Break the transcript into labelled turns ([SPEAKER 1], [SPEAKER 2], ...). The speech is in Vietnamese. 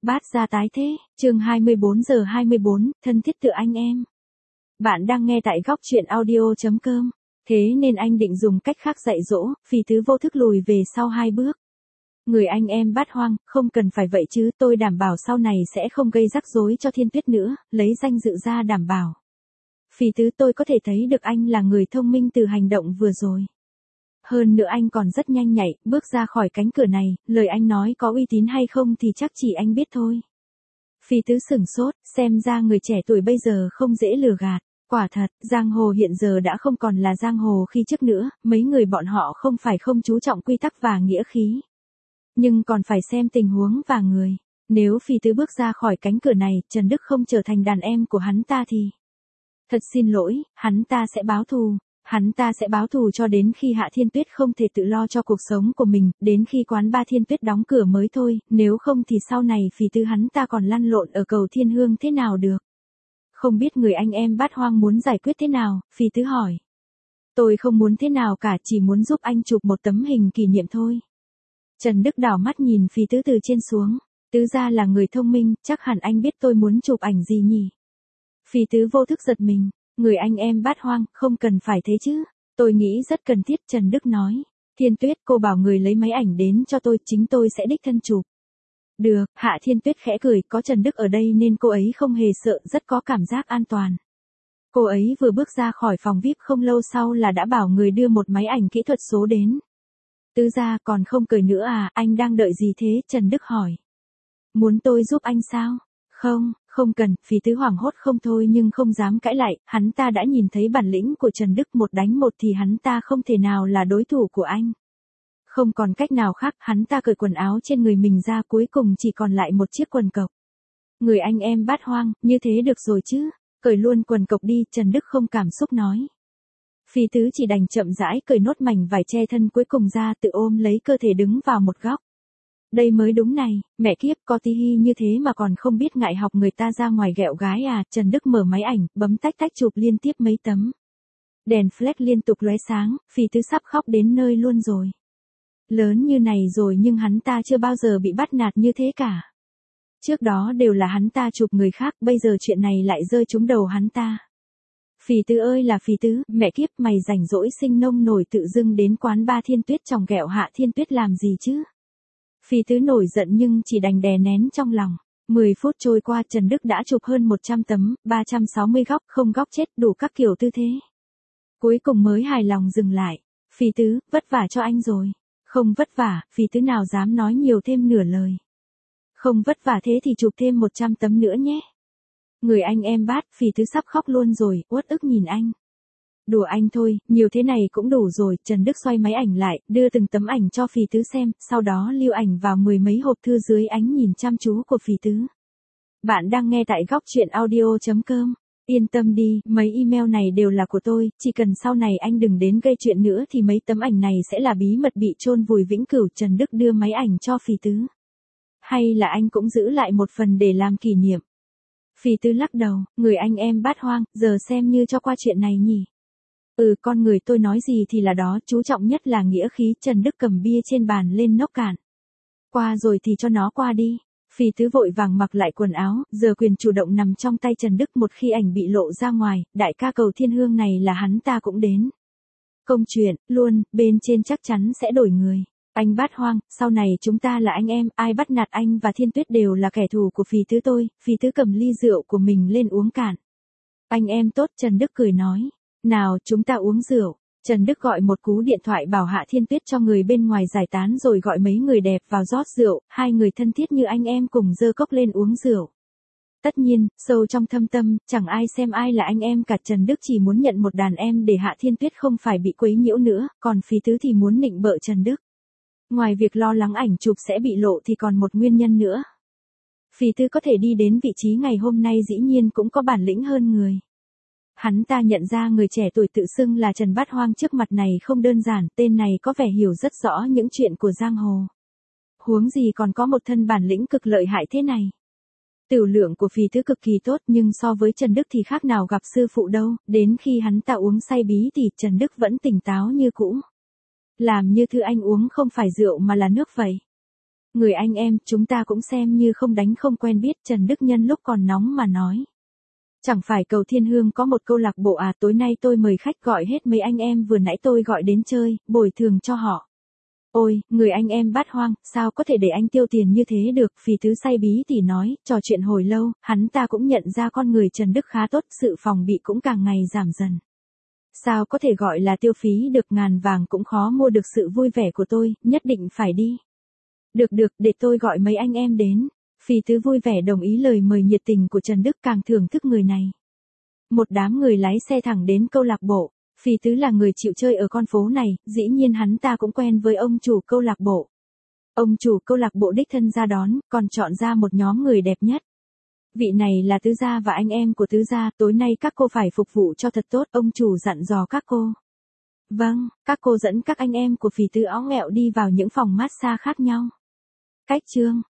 [SPEAKER 1] Bát gia tái thế, chương 24:24, thân thiết tựa anh em. Bạn đang nghe tại góc truyện audio.com. Thế nên anh định dùng cách khác dạy dỗ, Phì Tứ vô thức lùi về sau 2 bước. Người anh em Bát Hoang, không cần phải vậy chứ, tôi đảm bảo sau này sẽ không gây rắc rối cho Thiên Tuyết nữa, lấy danh dự ra đảm bảo. Phì Tứ, tôi có thể thấy được anh là người thông minh từ hành động vừa rồi. Hơn nữa anh còn rất nhanh nhạy, bước ra khỏi cánh cửa này, lời anh nói có uy tín hay không thì chắc chỉ anh biết thôi. Phì Tứ sửng sốt, xem ra người trẻ tuổi bây giờ không dễ lừa gạt. Quả thật, giang hồ hiện giờ đã không còn là giang hồ khi trước nữa, mấy người bọn họ không phải không chú trọng quy tắc và nghĩa khí. Nhưng còn phải xem tình huống và người. Nếu Phì Tứ bước ra khỏi cánh cửa này, Trần Đức không trở thành đàn em của hắn ta thì... Thật xin lỗi, hắn ta sẽ báo thù. Hắn ta sẽ báo thù cho đến khi Hạ Thiên Tuyết không thể tự lo cho cuộc sống của mình, đến khi quán ba Thiên Tuyết đóng cửa mới thôi, nếu không thì sau này Phì Tứ hắn ta còn lăn lộn ở cầu Thiên Hương thế nào được. Không biết người anh em Bát Hoang muốn giải quyết thế nào, Phì Tứ hỏi. Tôi không muốn thế nào cả, chỉ muốn giúp anh chụp một tấm hình kỷ niệm thôi. Trần Đức đảo mắt nhìn Phì Tứ từ trên xuống, Tứ gia là người thông minh, chắc hẳn anh biết tôi muốn chụp ảnh gì nhỉ. Phì Tứ vô thức giật mình. Người anh em Bát Hoang, không cần phải thế chứ. Tôi nghĩ rất cần thiết, Trần Đức nói. Thiên Tuyết, cô bảo người lấy máy ảnh đến cho tôi, chính tôi sẽ đích thân chụp. Được, Hạ Thiên Tuyết khẽ cười, có Trần Đức ở đây nên cô ấy không hề sợ, rất có cảm giác an toàn. Cô ấy vừa bước ra khỏi phòng VIP không lâu sau là đã bảo người đưa một máy ảnh kỹ thuật số đến. Tứ gia còn không cười nữa à, anh đang đợi gì thế, Trần Đức hỏi. Muốn tôi giúp anh sao? Không cần, Phì Tứ hoảng hốt không thôi nhưng không dám cãi lại, hắn ta đã nhìn thấy bản lĩnh của Trần Đức, 1 đánh 1 thì hắn ta không thể nào là đối thủ của anh. Không còn cách nào khác, hắn ta cởi quần áo trên người mình ra, cuối cùng chỉ còn lại một chiếc quần cộc. Người anh em Bát Hoang, như thế được rồi chứ, cởi luôn quần cộc đi, Trần Đức không cảm xúc nói. Phì Tứ chỉ đành chậm rãi cởi nốt mảnh vải che thân cuối cùng ra, tự ôm lấy cơ thể đứng vào một góc. Đây mới đúng này, mẹ kiếp, có tí hi như thế mà còn không biết ngại học người ta ra ngoài ghẹo gái à. Trần Đức mở máy ảnh, bấm tách tách chụp liên tiếp mấy tấm. Đèn flash liên tục lóe sáng, Phì Tứ sắp khóc đến nơi luôn rồi. Lớn như này rồi nhưng hắn ta chưa bao giờ bị bắt nạt như thế cả. Trước đó đều là hắn ta chụp người khác, bây giờ chuyện này lại rơi trúng đầu hắn ta. Phì Tứ ơi là Phì Tứ, mẹ kiếp, mày rảnh rỗi sinh nông nổi tự dưng đến quán ba Thiên Tuyết chòng ghẹo Hạ Thiên Tuyết làm gì chứ? Phì Tứ nổi giận nhưng chỉ đành đè nén trong lòng. 10 phút trôi qua, Trần Đức đã chụp hơn 100 tấm, 360 góc, không góc chết, đủ các kiểu tư thế. Cuối cùng mới hài lòng dừng lại. Phì Tứ, vất vả cho anh rồi. Không vất vả, Phì Tứ nào dám nói nhiều thêm nửa lời. Không vất vả thế thì chụp thêm 100 tấm nữa nhé. Người anh em Bát, Phì Tứ sắp khóc luôn rồi, uất ức nhìn anh. Đùa anh thôi, nhiều thế này cũng đủ rồi. Trần Đức xoay máy ảnh lại, đưa từng tấm ảnh cho Phì Tứ xem, sau đó lưu ảnh vào 10 mấy hộp thư dưới ánh nhìn chăm chú của Phì Tứ. Bạn đang nghe tại góc truyện audio.com. Yên tâm đi, mấy email này đều là của tôi, chỉ cần sau này anh đừng đến gây chuyện nữa thì mấy tấm ảnh này sẽ là bí mật bị chôn vùi vĩnh cửu. Trần Đức đưa máy ảnh cho Phì Tứ. Hay là anh cũng giữ lại một phần để làm kỷ niệm? Phì Tứ lắc đầu, người anh em Bát Hoang, giờ xem như cho qua chuyện này nhỉ. Con người tôi nói gì thì là đó, chú trọng nhất là nghĩa khí. Trần Đức cầm bia trên bàn lên nốc cạn. Qua rồi thì cho nó qua đi. Phì Tứ vội vàng mặc lại quần áo, giờ quyền chủ động nằm trong tay Trần Đức. Một khi ảnh bị lộ ra ngoài, đại ca cầu Thiên Hương này là hắn ta cũng đến. Công chuyện, luôn, bên trên chắc chắn sẽ đổi người. Anh Bát Hoang, sau này chúng ta là anh em, ai bắt nạt anh và Thiên Tuyết đều là kẻ thù của Phì Tứ tôi. Phì Tứ cầm ly rượu của mình lên uống cạn. Anh em tốt, Trần Đức cười nói. Nào, chúng ta uống rượu. Trần Đức gọi một cú điện thoại bảo Hạ Thiên Tuyết cho người bên ngoài giải tán rồi gọi mấy người đẹp vào rót rượu, 2 người thân thiết như anh em cùng giơ cốc lên uống rượu. Tất nhiên, sâu trong thâm tâm, chẳng ai xem ai là anh em cả. Trần Đức chỉ muốn nhận một đàn em để Hạ Thiên Tuyết không phải bị quấy nhiễu nữa, còn Phì Tứ thì muốn nịnh bợ Trần Đức. Ngoài việc lo lắng ảnh chụp sẽ bị lộ thì còn một nguyên nhân nữa. Phì Tứ có thể đi đến vị trí ngày hôm nay dĩ nhiên cũng có bản lĩnh hơn người. Hắn ta nhận ra người trẻ tuổi tự xưng là Trần Bát Hoang trước mặt này không đơn giản, tên này có vẻ hiểu rất rõ những chuyện của giang hồ. Huống gì còn có một thân bản lĩnh cực lợi hại thế này. Tửu lượng của Phì Tứ cực kỳ tốt nhưng so với Trần Đức thì khác nào gặp sư phụ đâu, đến khi hắn ta uống say bí thì Trần Đức vẫn tỉnh táo như cũ. Làm như thứ anh uống không phải rượu mà là nước vậy. Người anh em, chúng ta cũng xem như không đánh không quen biết, Trần Đức Nhân lúc còn nóng mà nói. Chẳng phải Cầu Thiên Hương có một câu lạc bộ à, tối nay tôi mời khách gọi hết mấy anh em vừa nãy tôi gọi đến chơi, bồi thường cho họ. Ôi, người anh em bát hoang, sao có thể để anh tiêu tiền như thế được, Phì Tứ say bí tỉ nói, trò chuyện hồi lâu, hắn ta cũng nhận ra con người Trần Đức khá tốt, sự phòng bị cũng càng ngày giảm dần. Sao có thể gọi là tiêu phí được, ngàn vàng cũng khó mua được sự vui vẻ của tôi, nhất định phải đi. Được, để tôi gọi mấy anh em đến. Phì Tứ vui vẻ đồng ý lời mời nhiệt tình của Trần Đức, càng thưởng thức người này. Một đám người lái xe thẳng đến câu lạc bộ. Phì Tứ là người chịu chơi ở con phố này, dĩ nhiên hắn ta cũng quen với ông chủ câu lạc bộ. Ông chủ câu lạc bộ đích thân ra đón, còn chọn ra một nhóm người đẹp nhất. Vị này là Tứ gia và anh em của Tứ gia, tối nay các cô phải phục vụ cho thật tốt, ông chủ dặn dò các cô. Vâng, các cô dẫn các anh em của Phì Tứ óng ẹo đi vào những phòng massage khác nhau. Cách chương